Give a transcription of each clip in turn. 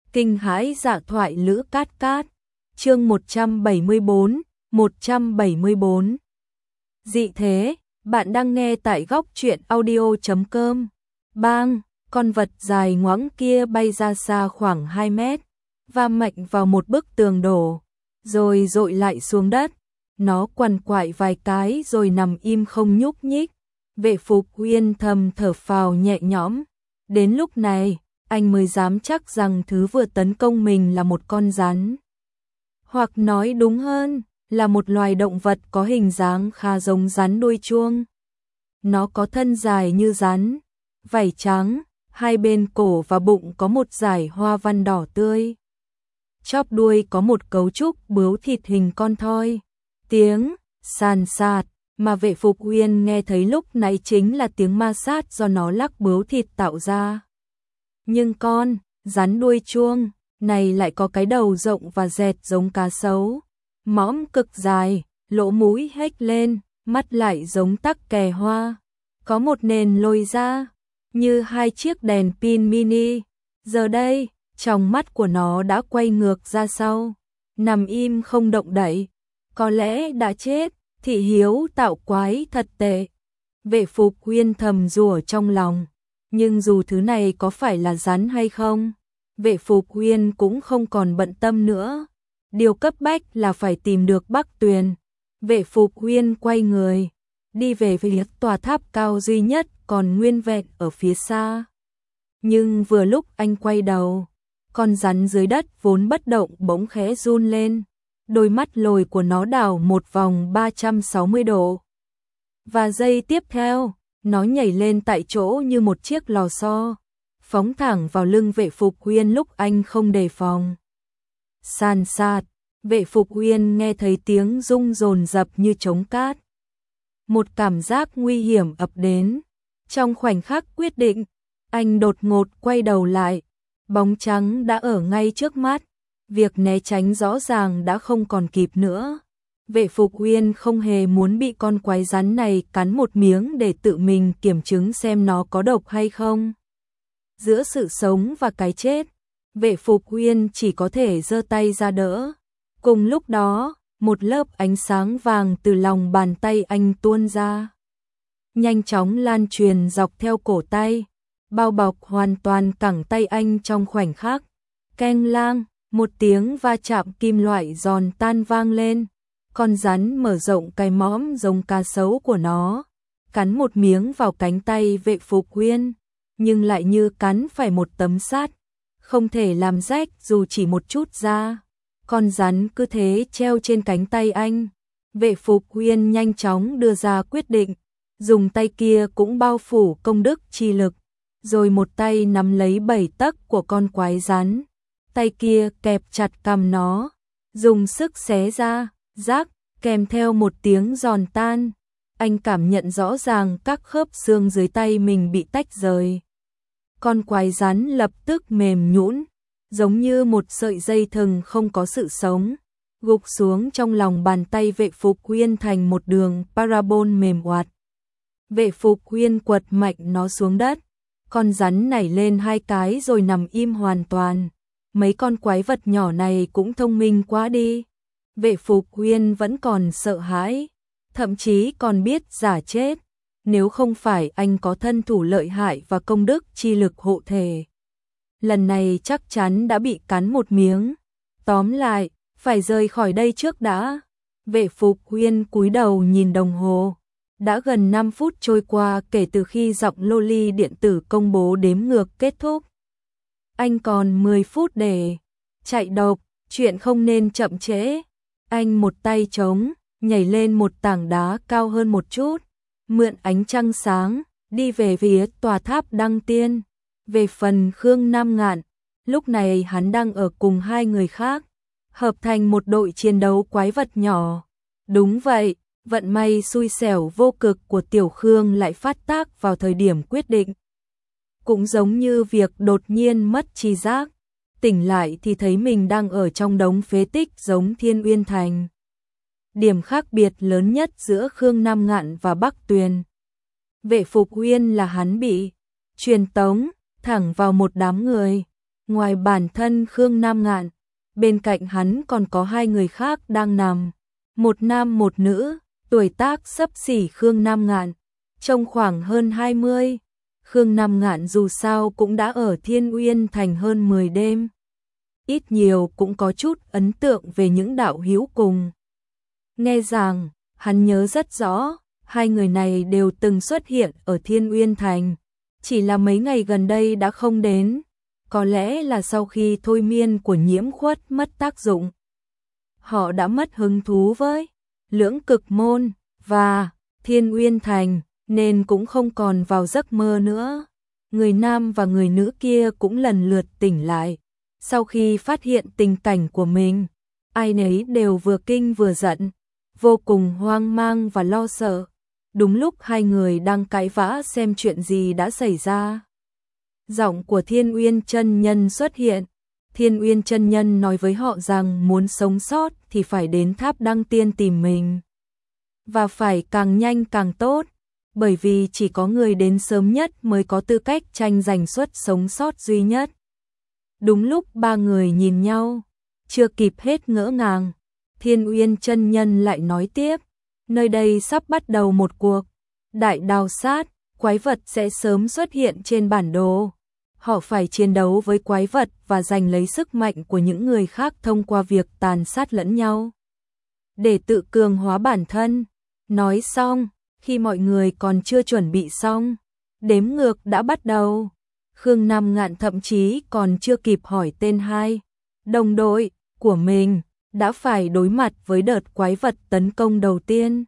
Kinh hãi dạ thoại Lữ Cát Cát. Chương 174. Dị thế, bạn đang nghe tại góc truyện audio.com. Bang, con vật dài ngoẵng kia bay ra xa khoảng 2 mét, va mạnh vào một bức tường đổ, rồi dội lại xuống đất. Nó quằn quại vài cái rồi nằm im không nhúc nhích. Vệ Phục Uyên thầm thở phào nhẹ nhõm. Đến lúc này, anh mới dám chắc rằng thứ vừa tấn công mình là một con rắn. Hoặc nói đúng hơn, là một loài động vật có hình dáng khá giống rắn đuôi chuông. Nó có thân dài như rắn, vảy trắng, hai bên cổ và bụng có một dải hoa văn đỏ tươi. Chóp đuôi có một cấu trúc bướu thịt hình con thoi. Tiếng sàn sạt mà Vệ Phục Uyên nghe thấy lúc nãy chính là tiếng ma sát do nó lắc bướu thịt tạo ra. Nhưng con rắn đuôi chuông này lại có cái đầu rộng và dẹt giống cá sấu, mõm cực dài, lỗ mũi hếch lên, mắt lại giống tắc kè hoa, có một nền lồi ra như hai chiếc đèn pin mini. Giờ đây, tròng mắt của nó đã quay ngược ra sau, nằm im không động đậy, có lẽ đã chết. Thị hiếu tạo quái thật tệ. Vệ Phục Uyên thầm rủa trong lòng, nhưng dù thứ này có phải là rắn hay không, Vệ Phục Uyên cũng không còn bận tâm nữa. Điều cấp bách là phải tìm được Bắc Tuyền. Vệ Phục Uyên quay người, đi về phía tòa tháp cao duy nhất còn nguyên vẹn ở phía xa. Nhưng vừa lúc anh quay đầu, con rắn dưới đất vốn bất động bỗng khẽ run lên. Đôi mắt lồi của nó đảo một vòng 360 độ. Và giây tiếp theo, nó nhảy lên tại chỗ như một chiếc lò xo, phóng thẳng vào lưng Vệ Phục Uyên lúc anh không đề phòng. Sàn sạt, Vệ Phục Uyên nghe thấy tiếng rung dồn dập như trống cát. Một cảm giác nguy hiểm ập đến. Trong khoảnh khắc quyết định, anh đột ngột quay đầu lại. Bóng trắng đã ở ngay trước mắt. Việc né tránh rõ ràng đã không còn kịp nữa. Vệ Phục Uyên không hề muốn bị con quái rắn này cắn một miếng để tự mình kiểm chứng xem nó có độc hay không. Giữa sự sống và cái chết, Vệ Phục Uyên chỉ có thể giơ tay ra đỡ. Cùng lúc đó, một lớp ánh sáng vàng từ lòng bàn tay anh tuôn ra, nhanh chóng lan truyền dọc theo cổ tay, bao bọc hoàn toàn cẳng tay anh trong khoảnh khắc. Keng lang, một tiếng va chạm kim loại giòn tan vang lên. Con rắn mở rộng cái mõm giống cá sấu của nó, cắn một miếng vào cánh tay Vệ Phục Uyên, nhưng lại như cắn phải một tấm sắt, không thể làm rách dù chỉ một chút da. Con rắn cứ thế treo trên cánh tay anh. Vệ Phục Uyên nhanh chóng đưa ra quyết định, dùng tay kia cũng bao phủ công đức chi lực, rồi một tay nắm lấy 7 tấc của con quái rắn. Tay kia kẹp chặt cằm nó, dùng sức xé ra, rác, kèm theo một tiếng giòn tan. Anh cảm nhận rõ ràng các khớp xương dưới tay mình bị tách rời. Con quái rắn lập tức mềm nhũn, giống như một sợi dây thừng không có sự sống, gục xuống trong lòng bàn tay Vệ Phục Uyên thành một đường parabol mềm oạt. Vệ Phục Uyên quật mạnh nó xuống đất. Con rắn nảy lên 2 cái rồi nằm im hoàn toàn. Mấy con quái vật nhỏ này cũng thông minh quá đi. Vệ Phục Uyên vẫn còn sợ hãi, thậm chí còn biết giả chết. Nếu không phải anh có thân thủ lợi hại và công đức chi lực hộ thể, lần này chắc chắn đã bị cắn một miếng. Tóm lại, phải rời khỏi đây trước đã. Vệ Phục Uyên cúi đầu nhìn đồng hồ. Đã gần 5 phút trôi qua kể từ khi giọng loli điện tử công bố đếm ngược kết thúc. Anh còn 10 phút để chạy độc, chuyện không nên chậm trễ. Anh một tay trống, nhảy lên một tảng đá cao hơn một chút, mượn ánh trăng sáng, đi về phía tòa tháp Đăng Tiên. Về phần Khương Nam Ngạn, lúc này hắn đang ở cùng 2 người khác, hợp thành một đội chiến đấu quái vật nhỏ. Đúng vậy, vận may xui xẻo vô cực của Tiểu Khương lại phát tác vào thời điểm quyết định. Cũng giống như việc đột nhiên mất tri giác, tỉnh lại thì thấy mình đang ở trong đống phế tích giống Thiên Uyên Thành. Điểm khác biệt lớn nhất giữa Khương Nam Ngạn và Bắc Tuyền, Vệ Phục Uyên là hắn bị truyền tống thẳng vào một đám người. Ngoài bản thân Khương Nam Ngạn, bên cạnh hắn còn có hai người khác đang nằm, một nam một nữ, tuổi tác xấp xỉ Khương Nam Ngạn, trông khoảng hơn 20. Khương Nam Ngạn dù sao cũng đã ở Thiên Uyên Thành hơn 10 đêm, ít nhiều cũng có chút ấn tượng về những đạo hữu cùng. Nghe rằng, hắn nhớ rất rõ, hai người này đều từng xuất hiện ở Thiên Uyên Thành, chỉ là mấy ngày gần đây đã không đến, có lẽ là sau khi thôi miên của Nhiễm Khuất mất tác dụng. Họ đã mất hứng thú với Lưỡng Cực Môn và Thiên Uyên Thành, nên cũng không còn vào giấc mơ nữa. Người nam và người nữ kia cũng lần lượt tỉnh lại. Sau khi phát hiện tình cảnh của mình, ai nấy đều vừa kinh vừa giận, vô cùng hoang mang và lo sợ. Đúng lúc hai người đang cãi vã xem chuyện gì đã xảy ra, giọng của Thiên Uyên chân nhân xuất hiện. Thiên Uyên chân nhân nói với họ rằng muốn sống sót thì phải đến Tháp Đăng Tiên tìm mình, và phải càng nhanh càng tốt, bởi vì chỉ có người đến sớm nhất mới có tư cách tranh giành suất sống sót duy nhất. Đúng lúc ba người nhìn nhau, chưa kịp hết ngỡ ngàng, Thiên Uyên chân nhân lại nói tiếp, nơi đây sắp bắt đầu một cuộc đại đào sát, quái vật sẽ sớm xuất hiện trên bản đồ. Họ phải chiến đấu với quái vật và giành lấy sức mạnh của những người khác thông qua việc tàn sát lẫn nhau, để tự cường hóa bản thân. Nói xong, khi mọi người còn chưa chuẩn bị xong, đếm ngược đã bắt đầu. Khương Nam Ngạn thậm chí còn chưa kịp hỏi tên hai đồng đội của mình, đã phải đối mặt với đợt quái vật tấn công đầu tiên.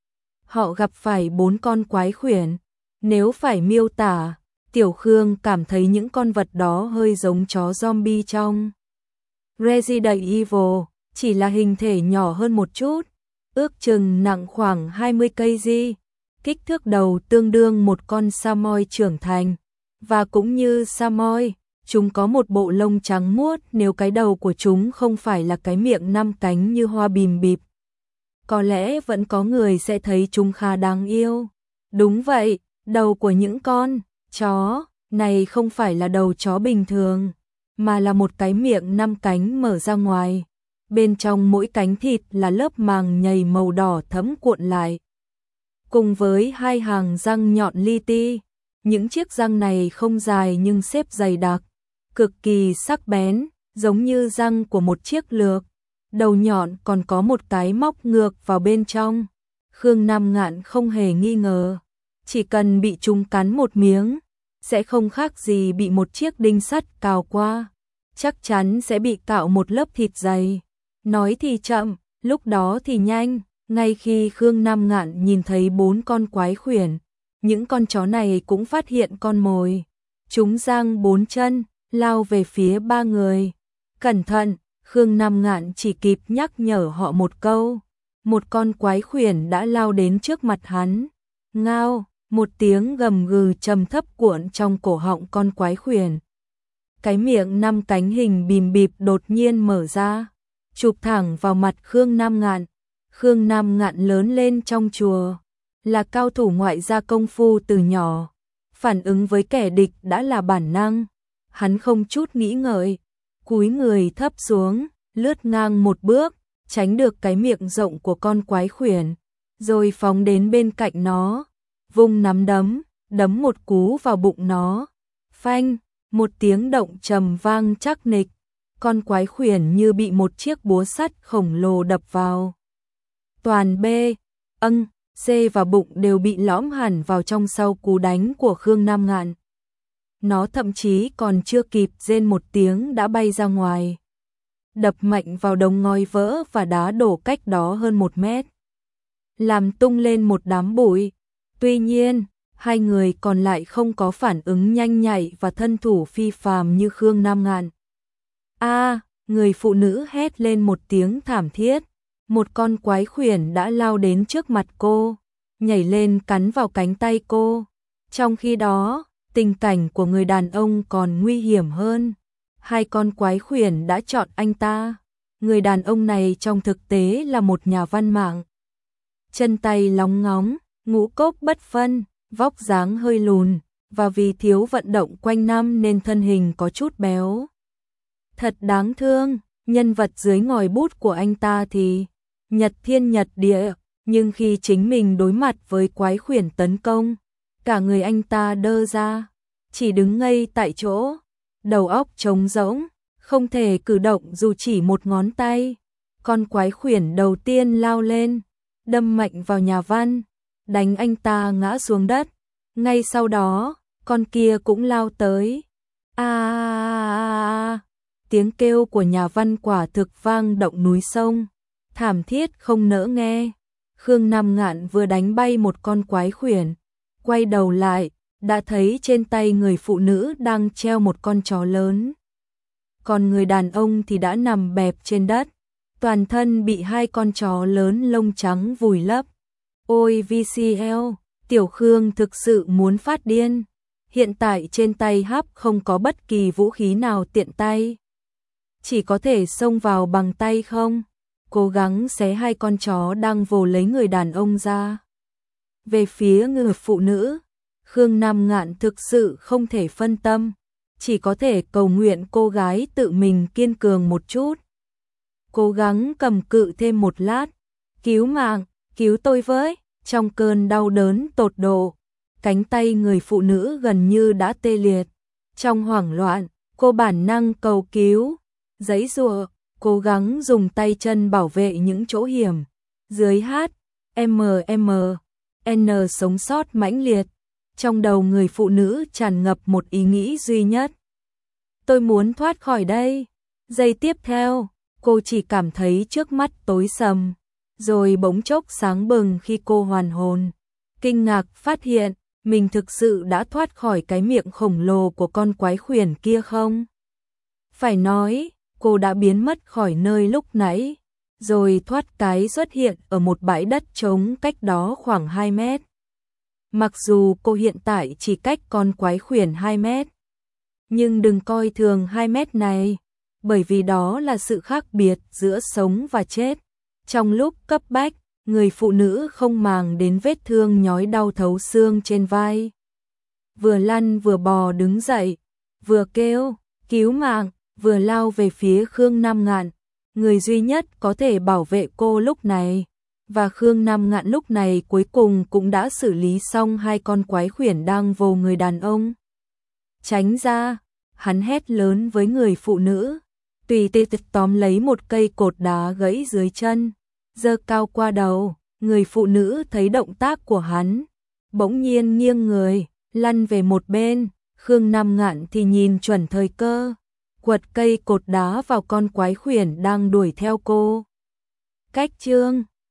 Họ gặp phải 4 con quái khuyển. Nếu phải miêu tả, Tiểu Khương cảm thấy những con vật đó hơi giống chó zombie trong Resident Evil, chỉ là hình thể nhỏ hơn một chút, ước chừng nặng khoảng 20 kg, kích thước đầu tương đương một con Samoy trưởng thành, và cũng như Samoy, chúng có một bộ lông trắng muốt nếu cái đầu của chúng không phải là cái miệng 5 cánh như hoa bìm bịp. Có lẽ vẫn có người sẽ thấy chúng khá đáng yêu. Đúng vậy, đầu của những con chó này không phải là đầu chó bình thường, mà là một cái miệng 5 cánh mở ra ngoài. Bên trong mỗi cánh thịt là lớp màng nhầy màu đỏ thẫm cuộn lại, cùng với hai hàng răng nhọn li ti. Những chiếc răng này không dài nhưng xếp dày đặc, cực kỳ sắc bén, giống như răng của một chiếc lược. Đầu nhọn còn có một cái móc ngược vào bên trong. Khương Nam Ngạn không hề nghi ngờ, chỉ cần bị chúng cắn một miếng, sẽ không khác gì bị một chiếc đinh sắt cào qua, chắc chắn sẽ bị cạo một lớp thịt dày. Nói thì chậm, lúc đó thì nhanh, ngay khi Khương Nam Ngạn nhìn thấy 4 con quái khuyển, những con chó này cũng phát hiện con mồi. Chúng giang 4 chân, lao về phía ba người. Cẩn thận, Khương Nam Ngạn chỉ kịp nhắc nhở họ một câu. Một con quái khuyển đã lao đến trước mặt hắn. Ngao, một tiếng gầm gừ trầm thấp cuộn trong cổ họng con quái khuyển. Cái miệng 5 cánh hình bìm bịp đột nhiên mở ra, chụp thẳng vào mặt Khương Nam Ngạn. Khương Nam Ngạn lớn lên trong chùa, là cao thủ ngoại gia công phu từ nhỏ, phản ứng với kẻ địch đã là bản năng. Hắn không chút nghĩ ngợi, cúi người thấp xuống, lướt ngang một bước, tránh được cái miệng rộng của con quái khuyển, rồi phóng đến bên cạnh nó, vung nắm đấm, đấm một cú vào bụng nó. Phanh, một tiếng động trầm vang chắc nịch, con quái khuyển như bị một chiếc búa sắt khổng lồ đập vào. Toàn B, C và bụng đều bị lõm hẳn vào trong sau cú đánh của Khương Nam Ngạn. Nó thậm chí còn chưa kịp rên một tiếng đã bay ra ngoài, đập mạnh vào đống ngói vỡ và đá đổ cách đó hơn 1 mét, làm tung lên một đám bụi. Tuy nhiên, hai người còn lại không có phản ứng nhanh nhạy và thân thủ phi phàm như Khương Nam Ngạn. Người phụ nữ hét lên một tiếng thảm thiết. Một con quái khuyển đã lao đến trước mặt cô, nhảy lên cắn vào cánh tay cô. Trong khi đó, tình cảnh của người đàn ông còn nguy hiểm hơn. 2 con quái khuyển đã chọn anh ta. Người đàn ông này trong thực tế là một nhà văn mạng. Chân tay lóng ngóng, ngũ cốc bất phân, vóc dáng hơi lùn, và vì thiếu vận động quanh năm nên thân hình có chút béo. Thật đáng thương, nhân vật dưới ngòi bút của anh ta thì nhật thiên nhật địa, nhưng khi chính mình đối mặt với quái khuyển tấn công, cả người anh ta đơ ra, chỉ đứng ngây tại chỗ, đầu óc trống rỗng, không thể cử động dù chỉ một ngón tay. Con quái khuyển đầu tiên lao lên, đâm mạnh vào nhà văn, đánh anh ta ngã xuống đất. Ngay sau đó, con kia cũng lao tới. Tiếng kêu của nhà văn quả thực vang động núi sông, thảm thiết không nỡ nghe. Khương Nam Ngạn vừa đánh bay một con quái khuyển, quay đầu lại, đã thấy trên tay người phụ nữ đang treo một con chó lớn. Còn người đàn ông thì đã nằm bẹp trên đất, toàn thân bị hai con chó lớn lông trắng vùi lấp. Ôi VCL, Tiểu Khương thực sự muốn phát điên. Hiện tại trên tay Háp không có bất kỳ vũ khí nào tiện tay, chỉ có thể xông vào bằng tay không, cố gắng xé hai con chó đang vồ lấy người đàn ông ra. Về phía người phụ nữ, Khương Nam Ngạn thực sự không thể phân tâm, chỉ có thể cầu nguyện cô gái tự mình kiên cường một chút. Cố gắng cầm cự thêm một lát, cứu mạng, cứu tôi với. Trong cơn đau đớn tột độ, cánh tay người phụ nữ gần như đã tê liệt. Trong hoảng loạn, cô bản năng cầu cứu, giãy giụa, cố gắng dùng tay chân bảo vệ những chỗ hiểm. Dưới HMMN sống sót mãnh liệt, trong đầu người phụ nữ tràn ngập một ý nghĩ duy nhất. Tôi muốn thoát khỏi đây. Giây tiếp theo, cô chỉ cảm thấy trước mắt tối sầm, rồi bỗng chốc sáng bừng khi cô hoàn hồn. Kinh ngạc phát hiện, mình thực sự đã thoát khỏi cái miệng khổng lồ của con quái khuyển kia không? Phải nói, cô đã biến mất khỏi nơi lúc nãy, rồi thoát cái xuất hiện ở một bãi đất trống cách đó khoảng 2 mét. Mặc dù cô hiện tại chỉ cách con quái khuyển 2 mét, nhưng đừng coi thường 2 mét này, bởi vì đó là sự khác biệt giữa sống và chết. Trong lúc cấp bách, người phụ nữ không màng đến vết thương nhói đau thấu xương trên vai. Vừa lăn vừa bò đứng dậy, vừa kêu, cứu mạng, vừa lao về phía Khương Nam Ngạn, người duy nhất có thể bảo vệ cô lúc này. Và Khương Nam Ngạn lúc này cuối cùng cũng đã xử lý xong hai con quái khuyển đang vồ người đàn ông. Tránh ra, hắn hét lớn với người phụ nữ, tùy tê tóm lấy một cây cột đá gãy dưới chân, giơ cao qua đầu. Người phụ nữ thấy động tác của hắn, bỗng nhiên nghiêng người, lăn về một bên. Khương Nam Ngạn thì nhìn chuẩn thời cơ, quật cây cột đá vào con quái khuyển đang đuổi theo cô. Cách chương